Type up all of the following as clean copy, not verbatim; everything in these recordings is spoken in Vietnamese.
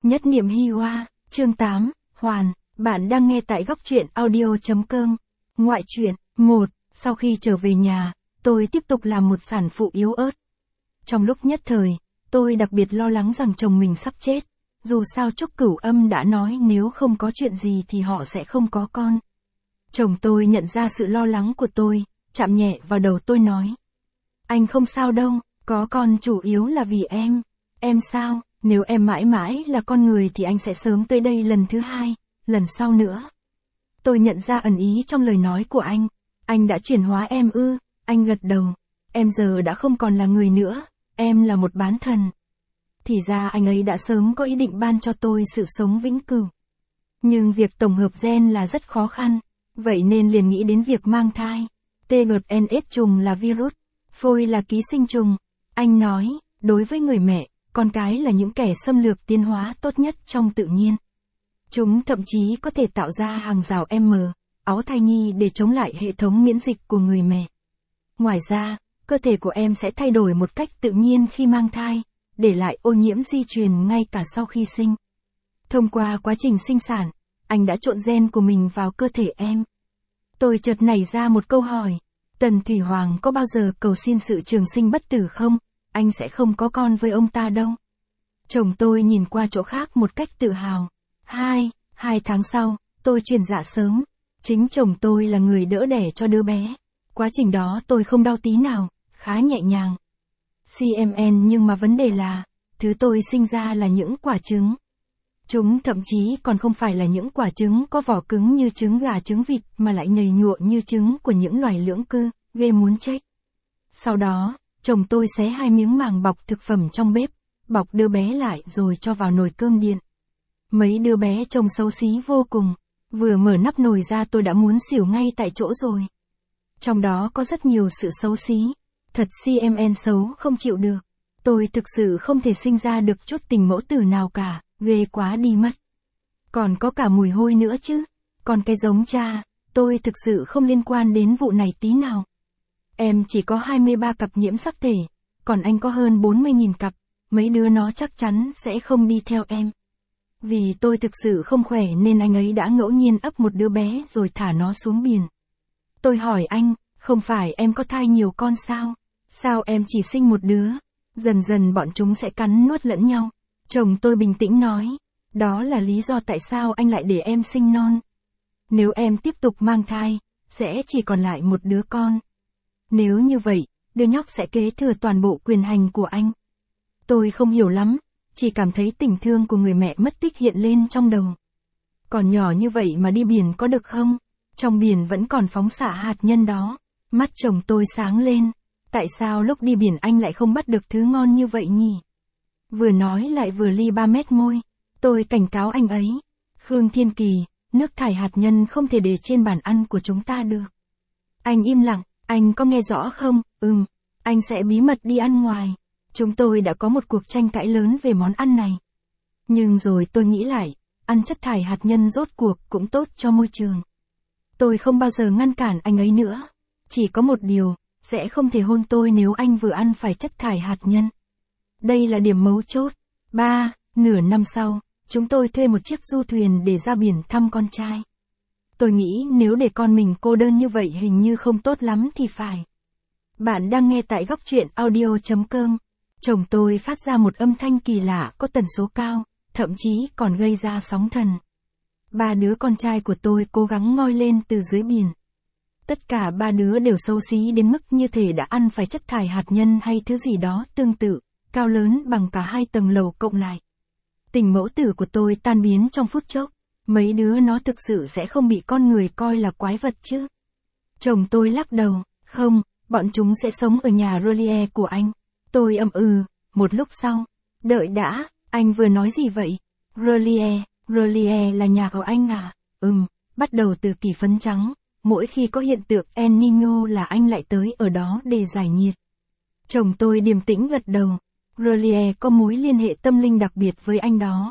Nhất niệm hi hoa, chương 8, Hoàn, bạn đang nghe tại góc truyện audio.com. Ngoại truyện, 1, sau khi trở về nhà, tôi tiếp tục làm một sản phụ yếu ớt. Trong lúc nhất thời, tôi đặc biệt lo lắng rằng chồng mình sắp chết. Dù sao Trúc Cửu Âm đã nói nếu không có chuyện gì thì họ sẽ không có con. Chồng tôi nhận ra sự lo lắng của tôi, chạm nhẹ vào đầu tôi nói. Anh không sao đâu, có con chủ yếu là vì em. Em sao? Nếu em mãi mãi là con người thì anh sẽ sớm tới đây lần thứ hai, lần sau nữa. Tôi nhận ra ẩn ý trong lời nói của anh. Anh đã chuyển hóa em ư? Anh gật đầu. Em giờ đã không còn là người nữa, em là một bán thần. Thì ra anh ấy đã sớm có ý định ban cho tôi sự sống vĩnh cửu. Nhưng việc tổng hợp gen là rất khó khăn, vậy nên liền nghĩ đến việc mang thai. TNS trùng là virus, phôi là ký sinh trùng. Anh nói, đối với người mẹ, con cái là những kẻ xâm lược tiến hóa tốt nhất trong tự nhiên. Chúng thậm chí có thể tạo ra hàng rào áo thai nhi để chống lại hệ thống miễn dịch của người mẹ. Ngoài ra, cơ thể của em sẽ thay đổi một cách tự nhiên khi mang thai, để lại ô nhiễm di truyền ngay cả sau khi sinh. Thông qua quá trình sinh sản, anh đã trộn gen của mình vào cơ thể em. Tôi chợt nảy ra một câu hỏi, Tần Thủy Hoàng có bao giờ cầu xin sự trường sinh bất tử không? Anh sẽ không có con với ông ta đâu. Chồng tôi nhìn qua chỗ khác một cách tự hào. 2 tháng sau, tôi chuyển dạ sớm. Chính chồng tôi là người đỡ đẻ cho đứa bé. Quá trình đó tôi không đau tí nào, khá nhẹ nhàng. CMN nhưng mà vấn đề là, thứ tôi sinh ra là những quả trứng. Chúng thậm chí còn không phải là những quả trứng có vỏ cứng như trứng gà trứng vịt mà lại nhầy nhụa như trứng của những loài lưỡng cư, ghê muốn chết. Sau đó, chồng tôi xé 2 miếng màng bọc thực phẩm trong bếp, bọc đứa bé lại rồi cho vào nồi cơm điện. Mấy đứa bé trông xấu xí vô cùng, vừa mở nắp nồi ra tôi đã muốn xỉu ngay tại chỗ rồi. Trong đó có rất nhiều sự xấu xí, thật CMN xấu không chịu được. Tôi thực sự không thể sinh ra được chút tình mẫu tử nào cả, ghê quá đi mất. Còn có cả mùi hôi nữa chứ, còn cái giống cha, tôi thực sự không liên quan đến vụ này tí nào. Em chỉ có 23 cặp nhiễm sắc thể, còn anh có hơn 40.000 cặp, mấy đứa nó chắc chắn sẽ không đi theo em. Vì tôi thực sự không khỏe nên anh ấy đã ngẫu nhiên ấp một đứa bé rồi thả nó xuống biển. Tôi hỏi anh, không phải em có thai nhiều con sao? Sao em chỉ sinh một đứa? Dần dần bọn chúng sẽ cắn nuốt lẫn nhau. Chồng tôi bình tĩnh nói, đó là lý do tại sao anh lại để em sinh non. Nếu em tiếp tục mang thai, sẽ chỉ còn lại một đứa con. Nếu như vậy, đứa nhóc sẽ kế thừa toàn bộ quyền hành của anh. Tôi không hiểu lắm, chỉ cảm thấy tình thương của người mẹ mất tích hiện lên trong đầu. Còn nhỏ như vậy mà đi biển có được không? Trong biển vẫn còn phóng xạ hạt nhân đó. Mắt chồng tôi sáng lên. Tại sao lúc đi biển anh lại không bắt được thứ ngon như vậy nhỉ? Vừa nói lại vừa li 3 mét môi. Tôi cảnh cáo anh ấy. Khương Thiên Kỳ, nước thải hạt nhân không thể để trên bàn ăn của chúng ta được. Anh im lặng, anh có nghe rõ không? Anh sẽ bí mật đi ăn ngoài. Chúng tôi đã có một cuộc tranh cãi lớn về món ăn này. Nhưng rồi tôi nghĩ lại, ăn chất thải hạt nhân rốt cuộc cũng tốt cho môi trường. Tôi không bao giờ ngăn cản anh ấy nữa. Chỉ có một điều, sẽ không thể hôn tôi nếu anh vừa ăn phải chất thải hạt nhân. Đây là điểm mấu chốt. Nửa năm sau, chúng tôi thuê một chiếc du thuyền để ra biển thăm con trai. Tôi nghĩ nếu để con mình cô đơn như vậy hình như không tốt lắm thì phải. Bạn đang nghe tại góc truyện audio.com. Chồng tôi phát ra một âm thanh kỳ lạ có tần số cao, thậm chí còn gây ra sóng thần. 3 đứa con trai của tôi cố gắng ngoi lên từ dưới biển. Tất cả 3 đứa đều xấu xí đến mức như thể đã ăn phải chất thải hạt nhân hay thứ gì đó tương tự, cao lớn bằng cả 2 tầng lầu cộng lại. Tình mẫu tử của tôi tan biến trong phút chốc. Mấy đứa nó thực sự sẽ không bị con người coi là quái vật chứ? Chồng tôi lắc đầu, không, bọn chúng sẽ sống ở nhà Rollier của anh. Tôi một lúc sau. Đợi đã, anh vừa nói gì vậy? Rollier là nhà của anh à? Bắt đầu từ kỳ phấn trắng, mỗi khi có hiện tượng El Niño là anh lại tới ở đó để giải nhiệt. Chồng tôi điềm tĩnh gật đầu. Rollier có mối liên hệ tâm linh đặc biệt với anh đó.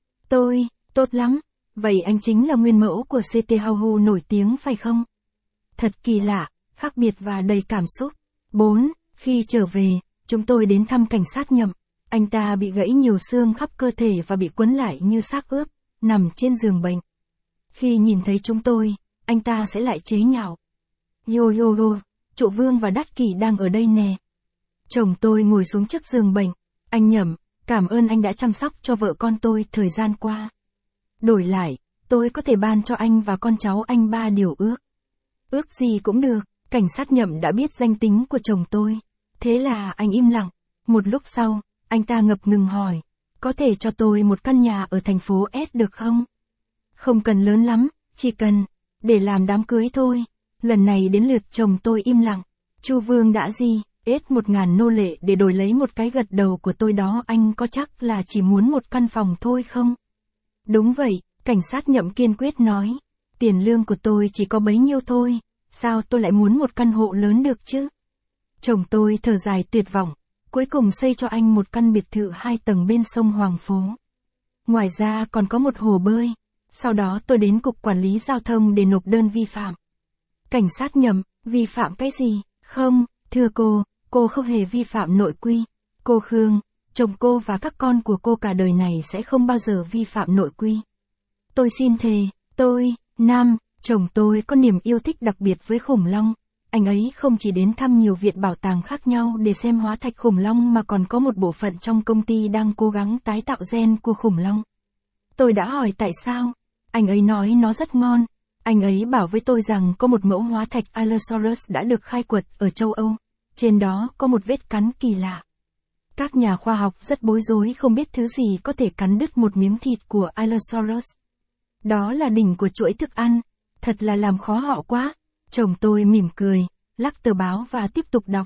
Tốt lắm. Vậy anh chính là nguyên mẫu của CT Hau nổi tiếng phải không? Thật kỳ lạ, khác biệt và đầy cảm xúc. 4. Khi trở về, chúng tôi đến thăm cảnh sát nhậm. Anh ta bị gãy nhiều xương khắp cơ thể và bị quấn lại như xác ướp, nằm trên giường bệnh. Khi nhìn thấy chúng tôi, anh ta sẽ lại chế nhạo. Yo yo yo, Trụ Vương và Đắc Kỷ đang ở đây nè. Chồng tôi ngồi xuống trước giường bệnh. Anh Nhậm, cảm ơn anh đã chăm sóc cho vợ con tôi thời gian qua. Đổi lại, tôi có thể ban cho anh và con cháu anh 3 điều ước. Ước gì cũng được. Cảnh sát Nhậm đã biết danh tính của chồng tôi. Thế là anh im lặng. Một lúc sau, anh ta ngập ngừng hỏi. Có thể cho tôi một căn nhà ở thành phố S được không? Không cần lớn lắm, chỉ cần để làm đám cưới thôi. Lần này đến lượt chồng tôi im lặng. Chu Vương đã gì? 1000 nô lệ để đổi lấy một cái gật đầu của tôi đó, anh có chắc là chỉ muốn một căn phòng thôi không? Đúng vậy, cảnh sát Nhậm kiên quyết nói. Tiền lương của tôi chỉ có bấy nhiêu thôi, sao tôi lại muốn một căn hộ lớn được chứ? Chồng tôi thở dài tuyệt vọng, cuối cùng xây cho anh một căn biệt thự 2 tầng bên sông Hoàng Phố. Ngoài ra còn có một hồ bơi. Sau đó tôi đến cục quản lý giao thông để nộp đơn vi phạm. Cảnh sát Nhậm, vi phạm cái gì? Không, thưa cô không hề vi phạm nội quy. Cô Khương, chồng cô và các con của cô cả đời này sẽ không bao giờ vi phạm nội quy. Tôi xin thề, chồng tôi có niềm yêu thích đặc biệt với khủng long. Anh ấy không chỉ đến thăm nhiều viện bảo tàng khác nhau để xem hóa thạch khủng long mà còn có một bộ phận trong công ty đang cố gắng tái tạo gen của khủng long. Tôi đã hỏi tại sao. Anh ấy nói nó rất ngon. Anh ấy bảo với tôi rằng có một mẫu hóa thạch Allosaurus đã được khai quật ở châu Âu. Trên đó có một vết cắn kỳ lạ. Các nhà khoa học rất bối rối không biết thứ gì có thể cắn đứt một miếng thịt của Allosaurus. Đó là đỉnh của chuỗi thức ăn. Thật là làm khó họ quá. Chồng tôi mỉm cười, lắc tờ báo và tiếp tục đọc.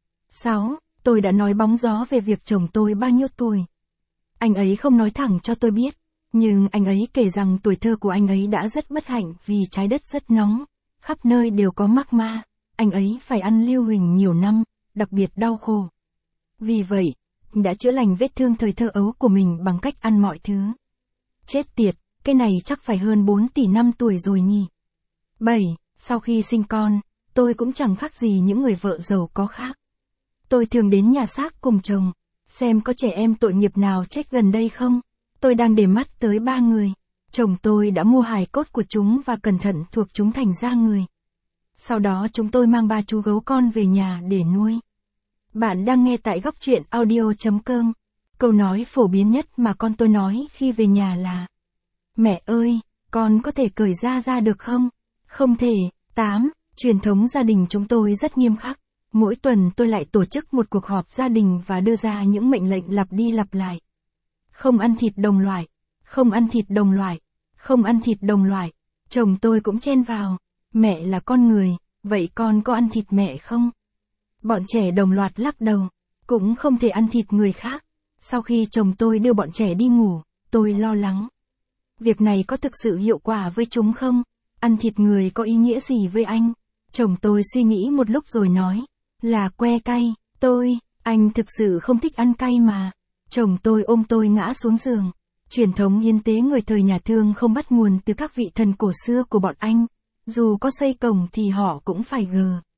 6. Tôi đã nói bóng gió về việc chồng tôi bao nhiêu tuổi. Anh ấy không nói thẳng cho tôi biết. Nhưng anh ấy kể rằng tuổi thơ của anh ấy đã rất bất hạnh vì trái đất rất nóng. Khắp nơi đều có magma. Anh ấy phải ăn lưu huỳnh nhiều năm, đặc biệt đau khổ. Vì vậy, đã chữa lành vết thương thời thơ ấu của mình bằng cách ăn mọi thứ. Chết tiệt, cái này chắc phải hơn 4 tỷ năm tuổi rồi nhỉ. 7. Sau khi sinh con, tôi cũng chẳng khác gì những người vợ giàu có khác. Tôi thường đến nhà xác cùng chồng, xem có trẻ em tội nghiệp nào chết gần đây không. Tôi đang để mắt tới 3 người. Chồng tôi đã mua hài cốt của chúng và cẩn thận thuộc chúng thành da người. Sau đó chúng tôi mang 3 chú gấu con về nhà để nuôi. Bạn đang nghe tại Góc Truyện Audio.com. Câu nói phổ biến nhất mà con tôi nói khi về nhà là: Mẹ ơi, con có thể cởi da ra được không? Không thể. 8. Truyền thống gia đình chúng tôi rất nghiêm khắc. Mỗi tuần tôi lại tổ chức một cuộc họp gia đình và đưa ra những mệnh lệnh lặp đi lặp lại. Không ăn thịt đồng loại. Không ăn thịt đồng loại. Không ăn thịt đồng loại. Chồng tôi cũng chen vào. Mẹ là con người, vậy con có ăn thịt mẹ không? Bọn trẻ đồng loạt lắc đầu. Cũng không thể ăn thịt người khác. Sau khi chồng tôi đưa bọn trẻ đi ngủ, tôi lo lắng. Việc này có thực sự hiệu quả với chúng không? Ăn thịt người có ý nghĩa gì với anh? Chồng tôi suy nghĩ một lúc rồi nói. Là que cay. Anh thực sự không thích ăn cay mà. Chồng tôi ôm tôi ngã xuống giường. Truyền thống hiến tế người thời nhà Thương không bắt nguồn từ các vị thần cổ xưa của bọn anh. Dù có xây cổng thì họ cũng phải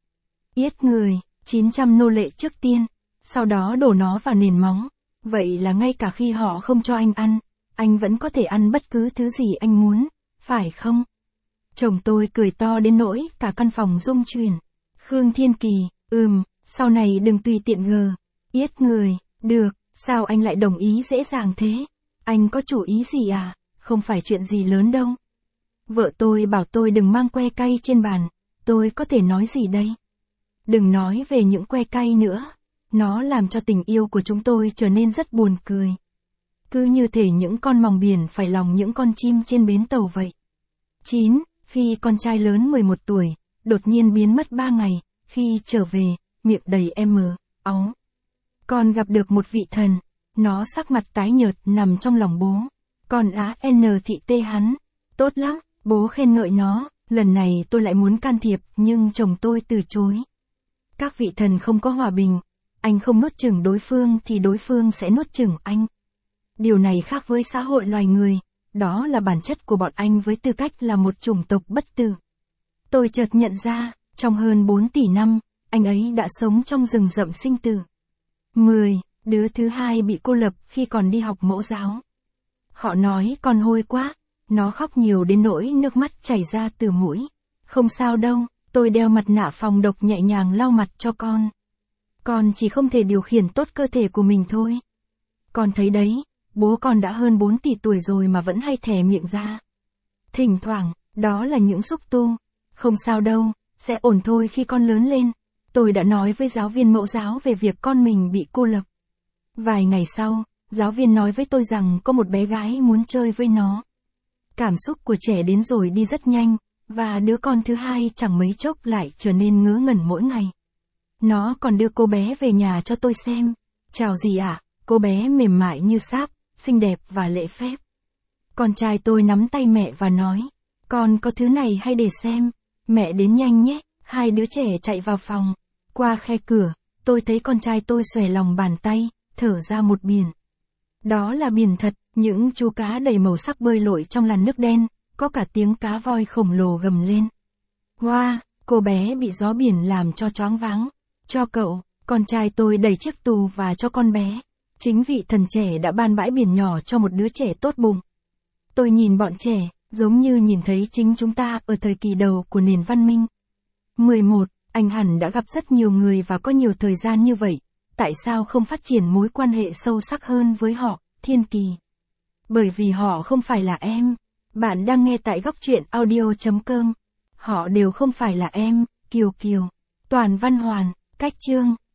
yết người, 900 nô lệ trước tiên, sau đó đổ nó vào nền móng. Vậy là ngay cả khi họ không cho anh vẫn có thể ăn bất cứ thứ gì anh muốn, phải không? Chồng tôi cười to đến nỗi cả căn phòng rung chuyển. Khương Thiên Kỳ, sau này đừng tùy tiện yết người, được, sao anh lại đồng ý dễ dàng thế? Anh có chủ ý gì à? Không phải chuyện gì lớn đâu. Vợ tôi bảo tôi đừng mang que cay trên bàn, tôi có thể nói gì đây? Đừng nói về những que cay nữa, nó làm cho tình yêu của chúng tôi trở nên rất buồn cười. Cứ như thể những con mòng biển phải lòng những con chim trên bến tàu vậy. 9. Khi con trai lớn 11 tuổi, đột nhiên biến mất 3 ngày, khi trở về, miệng đầy áu. Con gặp được một vị thần, nó sắc mặt tái nhợt nằm trong lòng bố. Con thị tê hắn, tốt lắm, bố khen ngợi nó, lần này tôi lại muốn can thiệp nhưng chồng tôi từ chối. Các vị thần không có hòa bình, anh không nuốt chửng đối phương thì đối phương sẽ nuốt chửng anh. Điều này khác với xã hội loài người, đó là bản chất của bọn anh với tư cách là một chủng tộc bất tử. Tôi chợt nhận ra, trong hơn 4 tỷ năm, anh ấy đã sống trong rừng rậm sinh tử. 10. Đứa thứ hai bị cô lập khi còn đi học mẫu giáo. Họ nói con hôi quá, nó khóc nhiều đến nỗi nước mắt chảy ra từ mũi. Không sao đâu, tôi đeo mặt nạ phòng độc nhẹ nhàng lau mặt cho con. Con chỉ không thể điều khiển tốt cơ thể của mình thôi. Con thấy đấy, bố con đã hơn 4 tỷ tuổi rồi mà vẫn hay thè miệng ra. Thỉnh thoảng, đó là những xúc tu. Không sao đâu, sẽ ổn thôi khi con lớn lên. Tôi đã nói với giáo viên mẫu giáo về việc con mình bị cô lập. Vài ngày sau, giáo viên nói với tôi rằng có một bé gái muốn chơi với nó. Cảm xúc của trẻ đến rồi đi rất nhanh, và đứa con thứ hai chẳng mấy chốc lại trở nên ngớ ngẩn mỗi ngày. Nó còn đưa cô bé về nhà cho tôi xem. Chào dì ạ, cô bé mềm mại như sáp, xinh đẹp và lễ phép. Con trai tôi nắm tay mẹ và nói, con có thứ này hay để xem, mẹ đến nhanh nhé. Hai đứa trẻ chạy vào phòng. Qua khe cửa, tôi thấy con trai tôi xòe lòng bàn tay, thở ra một biển. Đó là biển thật, những chú cá đầy màu sắc bơi lội trong làn nước đen, có cả tiếng cá voi khổng lồ gầm lên. Wow, cô bé bị gió biển làm cho choáng váng. Cho cậu, con trai tôi đẩy chiếc tù và cho con bé. Chính vị thần trẻ đã ban bãi biển nhỏ cho một đứa trẻ tốt bụng. Tôi nhìn bọn trẻ, giống như nhìn thấy chính chúng ta ở thời kỳ đầu của nền văn minh. 11. Anh hẳn đã gặp rất nhiều người và có nhiều thời gian như vậy. Tại sao không phát triển mối quan hệ sâu sắc hơn với họ, Thiên Kỳ? Bởi vì họ không phải là em. Bạn đang nghe tại góc truyện audio.com. Họ đều không phải là em, Kiều Kiều. Toàn Văn Hoàn, Cách Chương.